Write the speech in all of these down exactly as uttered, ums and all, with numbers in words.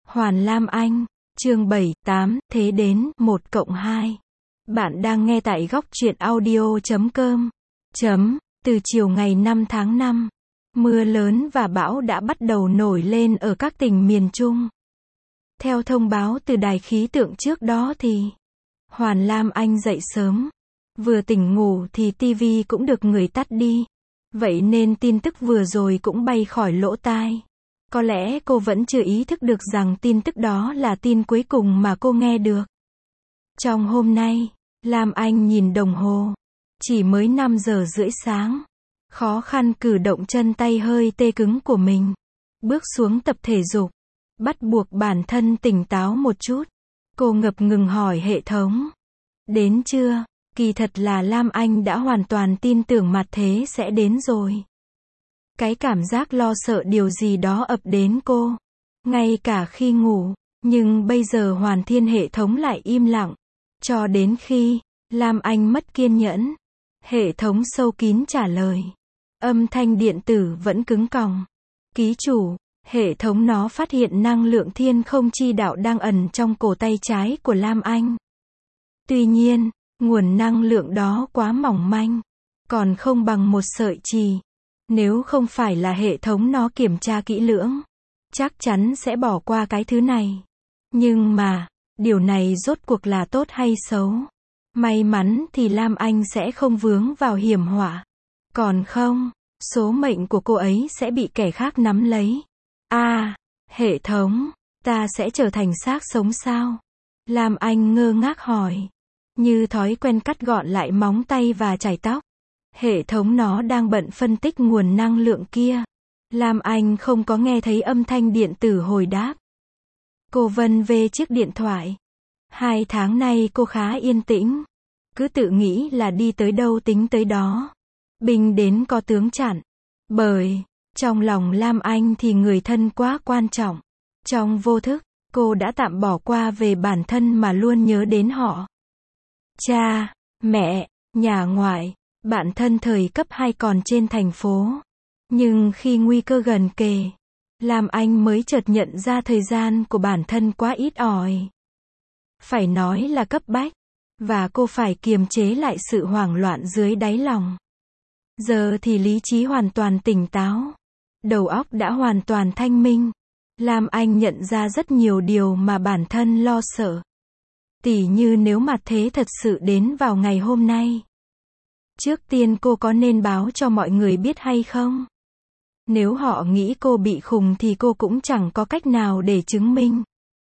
Hoàn Lam Anh, chương bảy, tám, thế đến, một cộng hai. Bạn đang nghe tại góc truyện audio chấm com. Chấm, từ chiều ngày năm tháng năm, mưa lớn và bão đã bắt đầu nổi lên ở các tỉnh miền Trung. Theo thông báo từ đài khí tượng trước đó thì, Hoàn Lam Anh dậy sớm. Vừa tỉnh ngủ thì tivi cũng được người tắt đi. Vậy nên tin tức vừa rồi cũng bay khỏi lỗ tai. Có lẽ cô vẫn chưa ý thức được rằng tin tức đó là tin cuối cùng mà cô nghe được. Trong hôm nay, Lam Anh nhìn đồng hồ. Chỉ mới năm giờ rưỡi sáng. Khó khăn cử động chân tay hơi tê cứng của mình. Bước xuống tập thể dục. Bắt buộc bản thân tỉnh táo một chút. Cô ngập ngừng hỏi hệ thống. Đến chưa? Kỳ thật là Lam Anh đã hoàn toàn tin tưởng mặt thế sẽ đến rồi. Cái cảm giác lo sợ điều gì đó ập đến cô. Ngay cả khi ngủ. Nhưng bây giờ Hoàn Thiên hệ thống lại im lặng. Cho đến khi Lam Anh mất kiên nhẫn. Hệ thống sâu kín trả lời. Âm thanh điện tử vẫn cứng còng. Ký chủ, hệ thống nó phát hiện năng lượng thiên không chi đạo đang ẩn trong cổ tay trái của Lam Anh. Tuy nhiên, nguồn năng lượng đó quá mỏng manh. Còn không bằng một sợi chì. Nếu không phải là hệ thống nó kiểm tra kỹ lưỡng, chắc chắn sẽ bỏ qua cái thứ này. Nhưng mà, điều này rốt cuộc là tốt hay xấu? May mắn thì Lam Anh sẽ không vướng vào hiểm họa. Còn không, số mệnh của cô ấy sẽ bị kẻ khác nắm lấy. À, hệ thống, ta sẽ trở thành xác sống sao? Lam Anh ngơ ngác hỏi. Như thói quen cắt gọn lại móng tay và chải tóc. Hệ thống nó đang bận phân tích nguồn năng lượng kia. Lam Anh không có nghe thấy âm thanh điện tử hồi đáp. Cô vân vê chiếc điện thoại. Hai tháng nay cô khá yên tĩnh. Cứ tự nghĩ là đi tới đâu tính tới đó. Binh đến có tướng chặn. Bởi, trong lòng Lam Anh thì người thân quá quan trọng. Trong vô thức, cô đã tạm bỏ qua về bản thân mà luôn nhớ đến họ. Cha, mẹ, nhà ngoại. Bạn thân thời cấp hai còn trên thành phố. Nhưng khi nguy cơ gần kề, Lam Anh mới chợt nhận ra thời gian của bản thân quá ít ỏi. Phải nói là cấp bách. Và cô phải kiềm chế lại sự hoảng loạn dưới đáy lòng. Giờ thì lý trí hoàn toàn tỉnh táo. Đầu óc đã hoàn toàn thanh minh. Lam Anh nhận ra rất nhiều điều mà bản thân lo sợ. Tỉ như nếu mặt thế thật sự đến vào ngày hôm nay. Trước tiên cô có nên báo cho mọi người biết hay không? Nếu họ nghĩ cô bị khùng thì cô cũng chẳng có cách nào để chứng minh.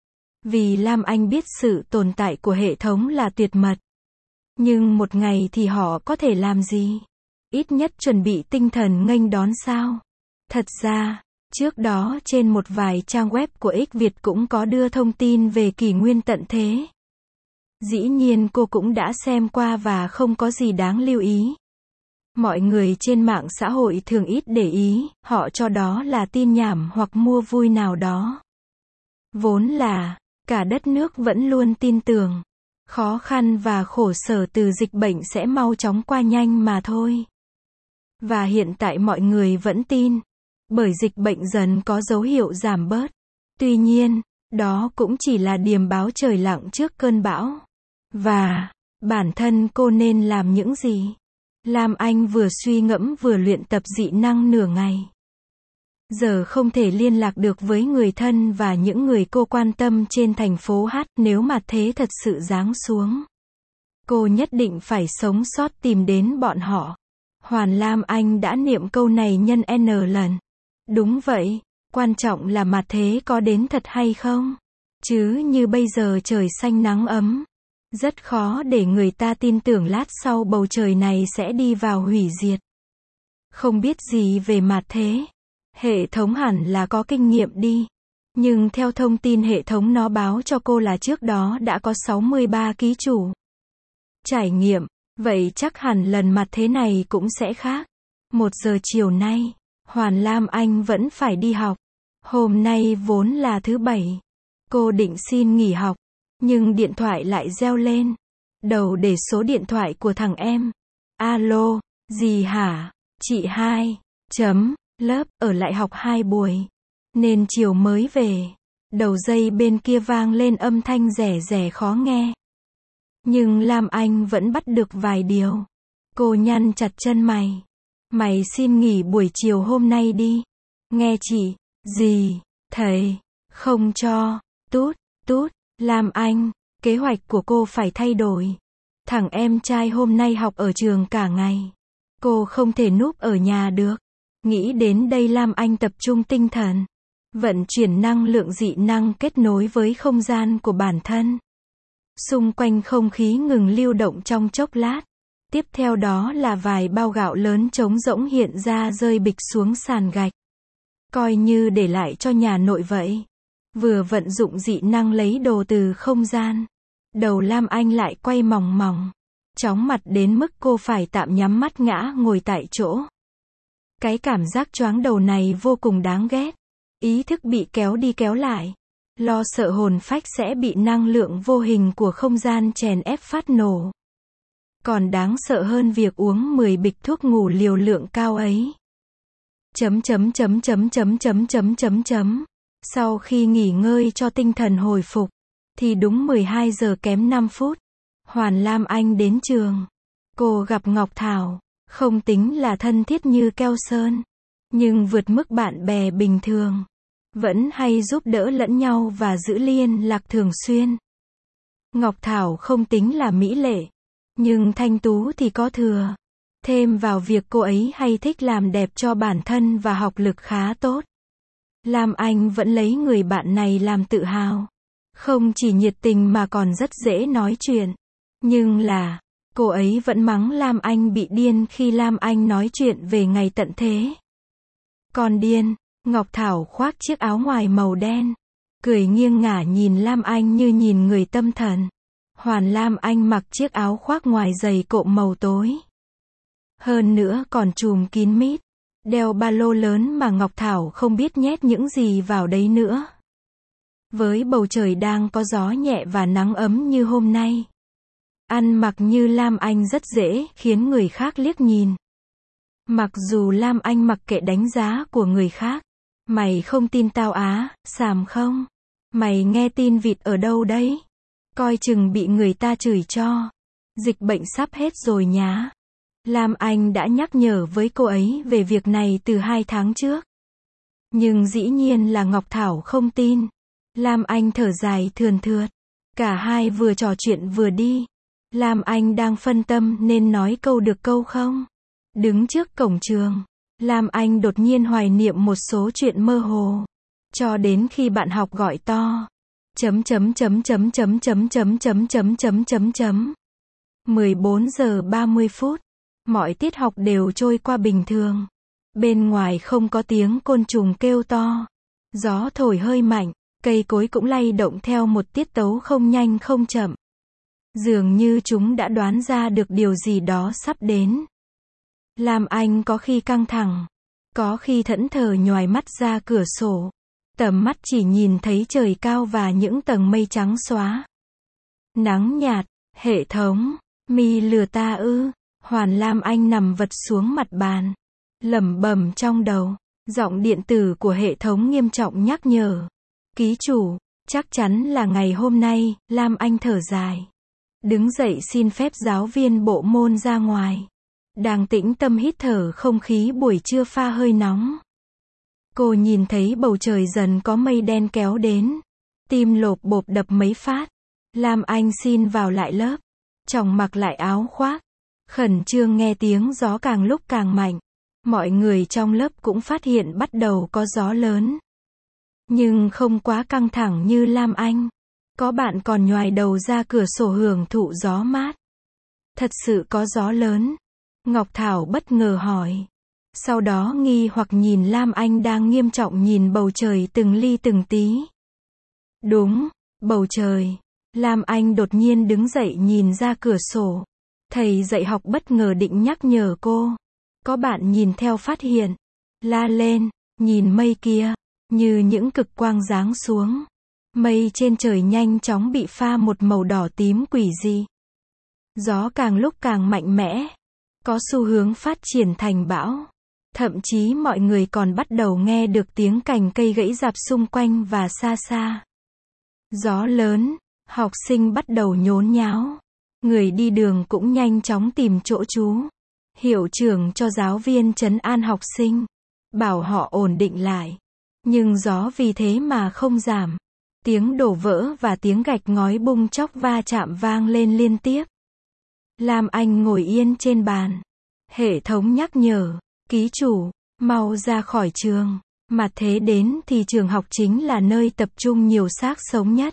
Vì Lam Anh biết sự tồn tại của hệ thống là tuyệt mật. Nhưng một ngày thì họ có thể làm gì? Ít nhất chuẩn bị tinh thần nghênh đón sao? Thật ra, trước đó trên một vài trang web của X Việt cũng có đưa thông tin về kỷ nguyên tận thế. Dĩ nhiên cô cũng đã xem qua và không có gì đáng lưu ý. Mọi người trên mạng xã hội thường ít để ý, họ cho đó là tin nhảm hoặc mua vui nào đó. Vốn là, cả đất nước vẫn luôn tin tưởng, khó khăn và khổ sở từ dịch bệnh sẽ mau chóng qua nhanh mà thôi. Và hiện tại mọi người vẫn tin, bởi dịch bệnh dần có dấu hiệu giảm bớt. Tuy nhiên, đó cũng chỉ là điềm báo trời lặng trước cơn bão. Và, bản thân cô nên làm những gì? Lam Anh vừa suy ngẫm vừa luyện tập dị năng nửa ngày. Giờ không thể liên lạc được với người thân và những người cô quan tâm trên thành phố Hát nếu mà thế thật sự giáng xuống. Cô nhất định phải sống sót tìm đến bọn họ. Hoàn Lam Anh đã niệm câu này nhân N lần. Đúng vậy, quan trọng là mặt thế có đến thật hay không? Chứ như bây giờ trời xanh nắng ấm. Rất khó để người ta tin tưởng lát sau bầu trời này sẽ đi vào hủy diệt. Không biết gì về mặt thế. Hệ thống hẳn là có kinh nghiệm đi. Nhưng theo thông tin hệ thống nó báo cho cô là trước đó đã có sáu mươi ba ký chủ trải nghiệm. Vậy chắc hẳn lần mặt thế này cũng sẽ khác. Một giờ chiều nay, Hoàn Lam Anh vẫn phải đi học. Hôm nay vốn là thứ bảy. Cô định xin nghỉ học. Nhưng điện thoại lại reo lên. Đầu để số điện thoại của thằng em. Alo, gì hả? Chị hai. Chấm, lớp, ở lại học hai buổi. Nên chiều mới về. Đầu dây bên kia vang lên âm thanh rẻ rẻ khó nghe. Nhưng Lam Anh vẫn bắt được vài điều. Cô nhăn chặt chân mày. Mày xin nghỉ buổi chiều hôm nay đi. Nghe chị, gì, thầy, không cho, tút, tút, Lam Anh, kế hoạch của cô phải thay đổi. Thằng em trai hôm nay học ở trường cả ngày. Cô không thể núp ở nhà được. Nghĩ đến đây Lam Anh tập trung tinh thần. Vận chuyển năng lượng dị năng kết nối với không gian của bản thân. Xung quanh không khí ngừng lưu động trong chốc lát. Tiếp theo đó là vài bao gạo lớn trống rỗng hiện ra rơi bịch xuống sàn gạch. Coi như để lại cho nhà nội vậy. Vừa vận dụng dị năng lấy đồ từ không gian. Đầu Lam Anh lại quay mòng mòng. Chóng mặt đến mức cô phải tạm nhắm mắt ngã ngồi tại chỗ. Cái cảm giác choáng đầu này vô cùng đáng ghét. Ý thức bị kéo đi kéo lại. Lo sợ hồn phách sẽ bị năng lượng vô hình của không gian chèn ép phát nổ. Còn đáng sợ hơn việc uống mười bịch thuốc ngủ liều lượng cao ấy. Chấm chấm chấm chấm chấm chấm chấm chấm chấm. Sau khi nghỉ ngơi cho tinh thần hồi phục, thì đúng mười hai giờ kém năm phút, Hoàn Lam Anh đến trường. Cô gặp Ngọc Thảo, không tính là thân thiết như keo sơn, nhưng vượt mức bạn bè bình thường. Vẫn hay giúp đỡ lẫn nhau và giữ liên lạc thường xuyên. Ngọc Thảo không tính là mỹ lệ, nhưng thanh tú thì có thừa. Thêm vào việc cô ấy hay thích làm đẹp cho bản thân và học lực khá tốt. Lam Anh vẫn lấy người bạn này làm tự hào. Không chỉ nhiệt tình mà còn rất dễ nói chuyện. Nhưng là, cô ấy vẫn mắng Lam Anh bị điên khi Lam Anh nói chuyện về ngày tận thế. Còn điên, Ngọc Thảo khoác chiếc áo ngoài màu đen. Cười nghiêng ngả nhìn Lam Anh như nhìn người tâm thần. Hoàn Lam Anh mặc chiếc áo khoác ngoài dày cộm màu tối. Hơn nữa còn trùm kín mít. Đeo ba lô lớn mà Ngọc Thảo không biết nhét những gì vào đấy nữa. Với bầu trời đang có gió nhẹ và nắng ấm như hôm nay. Ăn mặc như Lam Anh rất dễ khiến người khác liếc nhìn. Mặc dù Lam Anh mặc kệ đánh giá của người khác. Mày không tin tao á, xàm không? Mày nghe tin vịt ở đâu đấy? Coi chừng bị người ta chửi cho. Dịch bệnh sắp hết rồi nhá. Lam Anh đã nhắc nhở với cô ấy về việc này từ hai tháng trước. Nhưng dĩ nhiên là Ngọc Thảo không tin. Lam Anh thở dài thườn thượt. Cả hai vừa trò chuyện vừa đi. Lam Anh đang phân tâm nên nói câu được câu không. Đứng trước cổng trường, Lam Anh đột nhiên hoài niệm một số chuyện mơ hồ. Cho đến khi bạn học gọi to. Chấm chấm chấm chấm chấm chấm chấm chấm chấm chấm chấm chấm. mười bốn giờ ba mươi phút. Mọi tiết học đều trôi qua bình thường. Bên ngoài không có tiếng côn trùng kêu to. Gió thổi hơi mạnh, cây cối cũng lay động theo một tiết tấu không nhanh không chậm. Dường như chúng đã đoán ra được điều gì đó sắp đến. Lam Anh có khi căng thẳng, có khi thẫn thờ nhoài mắt ra cửa sổ. Tầm mắt chỉ nhìn thấy trời cao và những tầng mây trắng xóa. Nắng nhạt, hệ thống, mi lừa ta ư? Hoàn Lam Anh nằm vật xuống mặt bàn, lẩm bẩm trong đầu. Giọng điện tử của hệ thống nghiêm trọng nhắc nhở. Ký chủ, chắc chắn là ngày hôm nay. Lam Anh thở dài, đứng dậy xin phép giáo viên bộ môn ra ngoài. Đang tĩnh tâm hít thở không khí buổi trưa pha hơi nóng. Cô nhìn thấy bầu trời dần có mây đen kéo đến. Tim lộp bộp đập mấy phát. Lam Anh xin vào lại lớp. Chồng mặc lại áo khoác. Khẩn trương nghe tiếng gió càng lúc càng mạnh. Mọi người trong lớp cũng phát hiện bắt đầu có gió lớn. Nhưng không quá căng thẳng như Lam Anh. Có bạn còn nhoài đầu ra cửa sổ hưởng thụ gió mát. Thật sự có gió lớn? Ngọc Thảo bất ngờ hỏi. Sau đó nghi hoặc nhìn Lam Anh đang nghiêm trọng nhìn bầu trời từng ly từng tí. Đúng, bầu trời. Lam Anh đột nhiên đứng dậy nhìn ra cửa sổ. Thầy dạy học bất ngờ định nhắc nhở cô. Có bạn nhìn theo phát hiện. La lên, nhìn mây kia. Như những cực quang giáng xuống. Mây trên trời nhanh chóng bị pha một màu đỏ tím quỷ dị. Gió càng lúc càng mạnh mẽ. Có xu hướng phát triển thành bão. Thậm chí mọi người còn bắt đầu nghe được tiếng cành cây gãy rạp xung quanh và xa xa. Gió lớn, học sinh bắt đầu nhốn nháo. Người đi đường cũng nhanh chóng tìm chỗ trú. Hiệu trưởng cho giáo viên trấn an học sinh, bảo họ ổn định lại. Nhưng gió vì thế mà không giảm. Tiếng đổ vỡ và tiếng gạch ngói bung chóc va chạm vang lên liên tiếp. Lam Anh ngồi yên trên bàn. Hệ thống nhắc nhở, ký chủ, mau ra khỏi trường. Mà thế đến thì trường học chính là nơi tập trung nhiều xác sống nhất.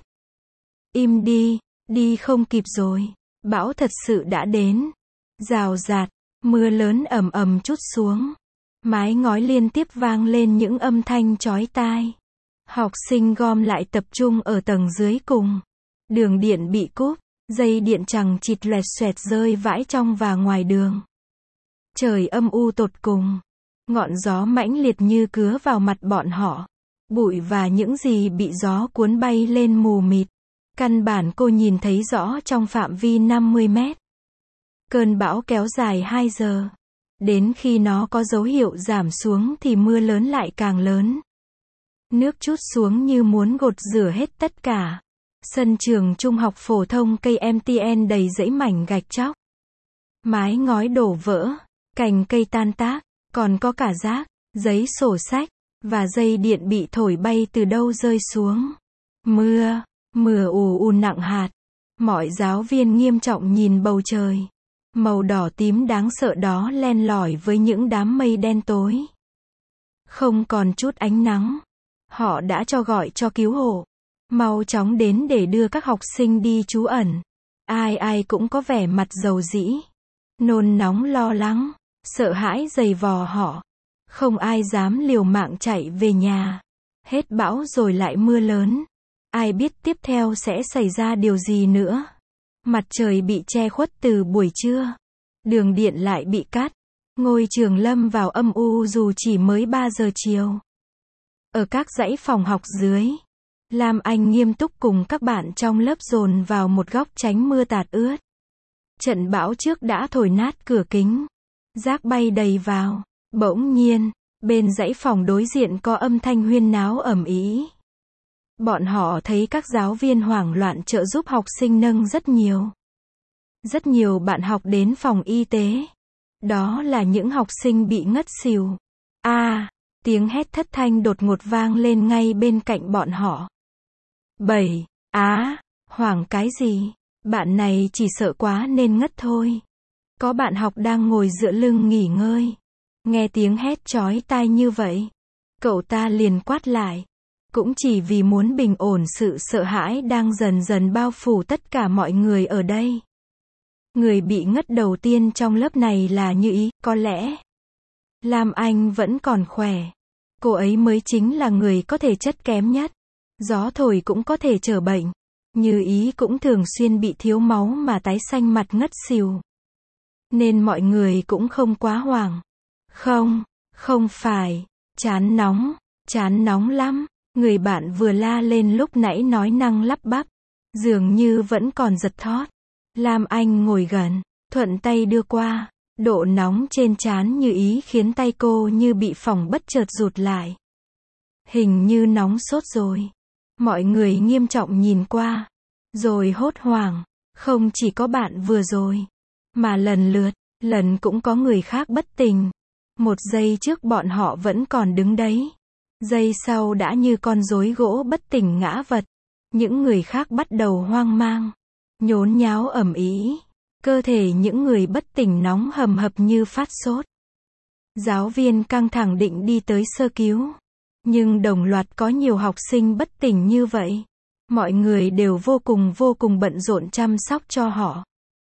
Im đi, đi không kịp rồi. Bão thật sự đã đến. Rào rạt, mưa lớn ầm ầm trút xuống. Mái ngói liên tiếp vang lên những âm thanh chói tai. Học sinh gom lại tập trung ở tầng dưới cùng. Đường điện bị cúp, dây điện chằng chịt loẹt xoẹt rơi vãi trong và ngoài đường. Trời âm u tột cùng. Ngọn gió mãnh liệt như cứa vào mặt bọn họ. Bụi và những gì bị gió cuốn bay lên mù mịt. Căn bản cô nhìn thấy rõ trong phạm vi năm mươi mét. Cơn bão kéo dài hai giờ. Đến khi nó có dấu hiệu giảm xuống thì mưa lớn lại càng lớn. Nước trút xuống như muốn gột rửa hết tất cả. Sân trường trung học phổ thông cây em tê en đầy dãy mảnh gạch chóc. Mái ngói đổ vỡ, cành cây tan tác, còn có cả rác, giấy sổ sách, và dây điện bị thổi bay từ đâu rơi xuống. Mưa, mưa ù ù nặng hạt. Mọi giáo viên nghiêm trọng nhìn bầu trời. Màu đỏ tím đáng sợ đó len lỏi với những đám mây đen tối. Không còn chút ánh nắng. Họ đã cho gọi cho cứu hộ. Mau chóng đến để đưa các học sinh đi trú ẩn. Ai ai cũng có vẻ mặt dầu dĩ. Nôn nóng lo lắng. Sợ hãi dày vò họ. Không ai dám liều mạng chạy về nhà. Hết bão rồi lại mưa lớn. Ai biết tiếp theo sẽ xảy ra điều gì nữa. Mặt trời bị che khuất từ buổi trưa. Đường điện lại bị cắt. Ngôi trường lâm vào âm u dù chỉ mới ba giờ chiều. Ở các dãy phòng học dưới, Lam Anh nghiêm túc cùng các bạn trong lớp dồn vào một góc tránh mưa tạt ướt. Trận bão trước đã thổi nát cửa kính. Rác bay đầy vào. Bỗng nhiên, bên dãy phòng đối diện có âm thanh huyên náo ầm ĩ. Bọn họ thấy các giáo viên hoảng loạn trợ giúp học sinh nâng rất nhiều. Rất nhiều bạn học đến phòng y tế. Đó là những học sinh bị ngất xỉu. A, à, tiếng hét thất thanh đột ngột vang lên ngay bên cạnh bọn họ. Bảy, á, à, hoảng cái gì? Bạn này chỉ sợ quá nên ngất thôi. Có bạn học đang ngồi dựa lưng nghỉ ngơi. Nghe tiếng hét chói tai như vậy. Cậu ta liền quát lại. Cũng chỉ vì muốn bình ổn sự sợ hãi đang dần dần bao phủ tất cả mọi người ở đây. Người bị ngất đầu tiên trong lớp này là Như Ý, có lẽ. Lam Anh vẫn còn khỏe. Cô ấy mới chính là người có thể chất kém nhất. Gió thổi cũng có thể trở bệnh. Như Ý cũng thường xuyên bị thiếu máu mà tái xanh mặt ngất xỉu. Nên mọi người cũng không quá hoảng. Không, không phải. Chán nóng, chán nóng lắm. Người bạn vừa la lên lúc nãy nói năng lắp bắp. Dường như vẫn còn giật thót. Lam Anh ngồi gần, thuận tay đưa qua. Độ nóng trên trán Như Ý khiến tay cô như bị phỏng bất chợt rụt lại. Hình như nóng sốt rồi. Mọi người nghiêm trọng nhìn qua. Rồi hốt hoảng. Không chỉ có bạn vừa rồi. Mà lần lượt, lần cũng có người khác bất tỉnh. Một giây trước bọn họ vẫn còn đứng đấy. Giây sau đã như con rối gỗ bất tỉnh ngã vật. Những người khác bắt đầu hoang mang. Nhốn nháo ầm ĩ. Cơ thể những người bất tỉnh nóng hầm hập như phát sốt. Giáo viên căng thẳng định đi tới sơ cứu. Nhưng đồng loạt có nhiều học sinh bất tỉnh như vậy. Mọi người đều vô cùng vô cùng bận rộn chăm sóc cho họ.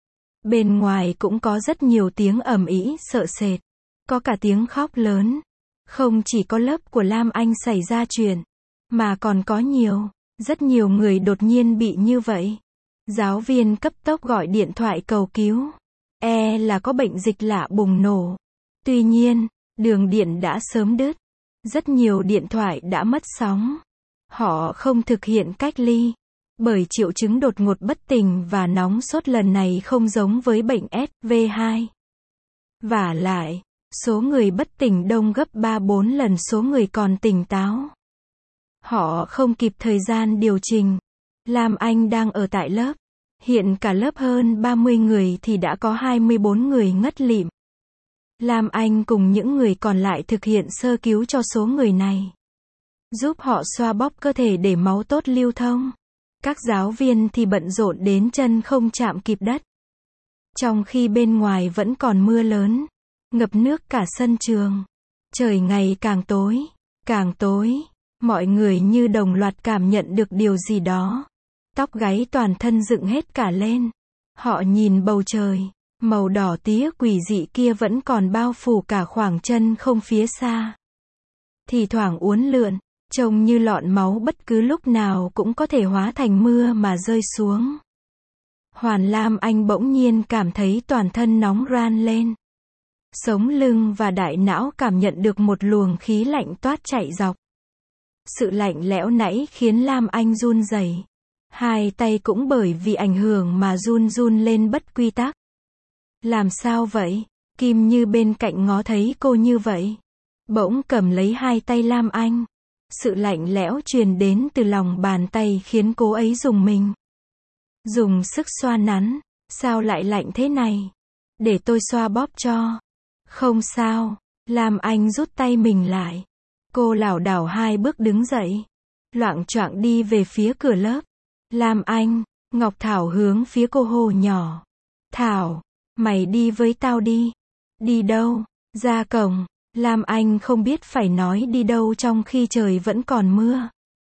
Bên ngoài cũng có rất nhiều tiếng ầm ĩ sợ sệt. Có cả tiếng khóc lớn. Không chỉ có lớp của Lam Anh xảy ra chuyện. Mà còn có nhiều, rất nhiều người đột nhiên bị như vậy. Giáo viên cấp tốc gọi điện thoại cầu cứu. E là có bệnh dịch lạ bùng nổ. Tuy nhiên, đường điện đã sớm đứt. Rất nhiều điện thoại đã mất sóng. Họ không thực hiện cách ly. Bởi triệu chứng đột ngột bất tỉnh và nóng sốt lần này không giống với bệnh S V hai. Vả lại, Số người bất tỉnh đông gấp ba bốn lần số người còn tỉnh táo. Họ không kịp thời gian điều chỉnh. Lam Anh đang ở tại lớp. Hiện cả lớp hơn ba mươi người thì đã có hai mươi bốn người ngất lịm. Lam Anh cùng những người còn lại thực hiện sơ cứu cho số người này. Giúp họ xoa bóp cơ thể để máu tốt lưu thông. Các giáo viên thì bận rộn đến chân không chạm kịp đất. Trong khi bên ngoài vẫn còn mưa lớn, ngập nước cả sân trường. Trời ngày càng tối, càng tối, mọi người như đồng loạt cảm nhận được điều gì đó. Tóc gáy toàn thân dựng hết cả lên. Họ nhìn bầu trời, màu đỏ tía quỷ dị kia vẫn còn bao phủ cả khoảng chân không phía xa. Thì thoảng uốn lượn, trông như lọn máu bất cứ lúc nào cũng có thể hóa thành mưa mà rơi xuống. Hoàn Lam Anh bỗng nhiên cảm thấy toàn thân nóng ran lên. Sống lưng và đại não cảm nhận được một luồng khí lạnh toát chạy dọc. Sự lạnh lẽo nãy khiến Lam Anh run rẩy. Hai tay cũng bởi vì ảnh hưởng mà run run lên bất quy tắc. Làm sao vậy? Kim Như bên cạnh ngó thấy cô như vậy. Bỗng cầm lấy hai tay Lam Anh. Sự lạnh lẽo truyền đến từ lòng bàn tay khiến cô ấy rùng mình. Dùng sức xoa nắn. Sao lại lạnh thế này? Để tôi xoa bóp cho. Không sao. Lam Anh rút tay mình lại. Cô lảo đảo hai bước đứng dậy. Loạng choạng đi về phía cửa lớp. Lam Anh, Ngọc Thảo hướng phía cô hô nhỏ. Thảo, mày đi với tao đi. Đi đâu? Ra cổng. Lam Anh không biết phải nói đi đâu trong khi trời vẫn còn mưa.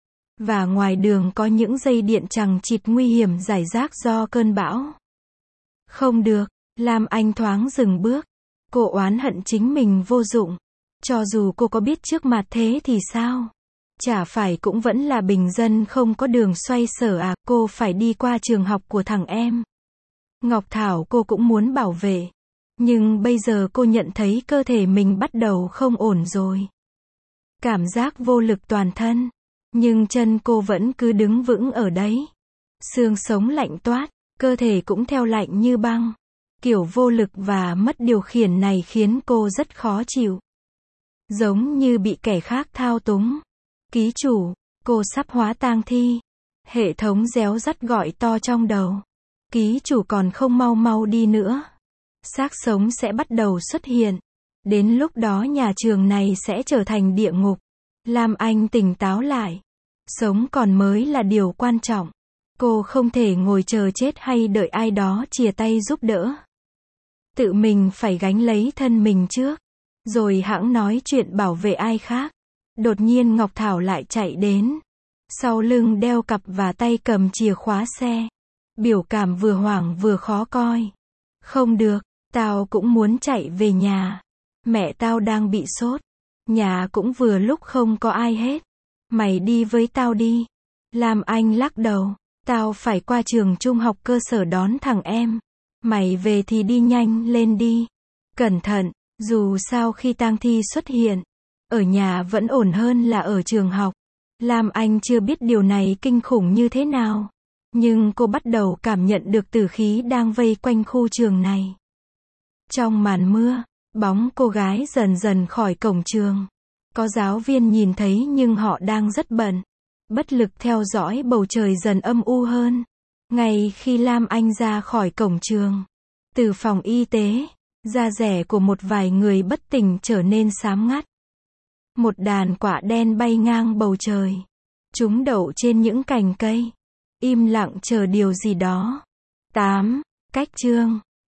Và ngoài đường có những dây điện chằng chịt nguy hiểm rải rác do cơn bão. Không được, Lam Anh thoáng dừng bước. Cô oán hận chính mình vô dụng. Cho dù cô có biết trước mặt thế thì sao? Chả phải cũng vẫn là bình dân không có đường xoay sở à, cô phải đi qua trường học của thằng em. Ngọc Thảo cô cũng muốn bảo vệ. Nhưng bây giờ cô nhận thấy cơ thể mình bắt đầu không ổn rồi. Cảm giác vô lực toàn thân. Nhưng chân cô vẫn cứ đứng vững ở đấy. Xương sống lạnh toát, cơ thể cũng theo lạnh như băng. Kiểu vô lực và mất điều khiển này khiến cô rất khó chịu. Giống như bị kẻ khác thao túng. Ký chủ, cô sắp hóa tang thi. Hệ thống réo rắt gọi to trong đầu. Ký chủ còn không mau mau đi nữa. Xác sống sẽ bắt đầu xuất hiện. Đến lúc đó nhà trường này sẽ trở thành địa ngục. Lam Anh tỉnh táo lại. Sống còn mới là điều quan trọng. Cô không thể ngồi chờ chết hay đợi ai đó chìa tay giúp đỡ. Tự mình phải gánh lấy thân mình trước. Rồi hẵng nói chuyện bảo vệ ai khác. Đột nhiên Ngọc Thảo lại chạy đến. Sau lưng đeo cặp và tay cầm chìa khóa xe. Biểu cảm vừa hoảng vừa khó coi. Không được, tao cũng muốn chạy về nhà. Mẹ tao đang bị sốt. Nhà cũng vừa lúc không có ai hết. Mày đi với tao đi. Lam Anh lắc đầu. Tao phải qua trường trung học cơ sở đón thằng em. Mày về thì đi nhanh lên đi. Cẩn thận, dù sao khi tang thi xuất hiện. Ở nhà vẫn ổn hơn là ở trường học. Lam Anh chưa biết điều này kinh khủng như thế nào. Nhưng cô bắt đầu cảm nhận được tử khí đang vây quanh khu trường này. Trong màn mưa, bóng cô gái dần dần khỏi cổng trường. Có giáo viên nhìn thấy nhưng họ đang rất bận. Bất lực theo dõi bầu trời dần âm u hơn. Ngay khi Lam Anh ra khỏi cổng trường. Từ phòng y tế, da rẻ của một vài người bất tỉnh trở nên xám ngắt. Một đàn quạ đen bay ngang bầu trời. Chúng đậu trên những cành cây. Im lặng chờ điều gì đó. tám. Cách chương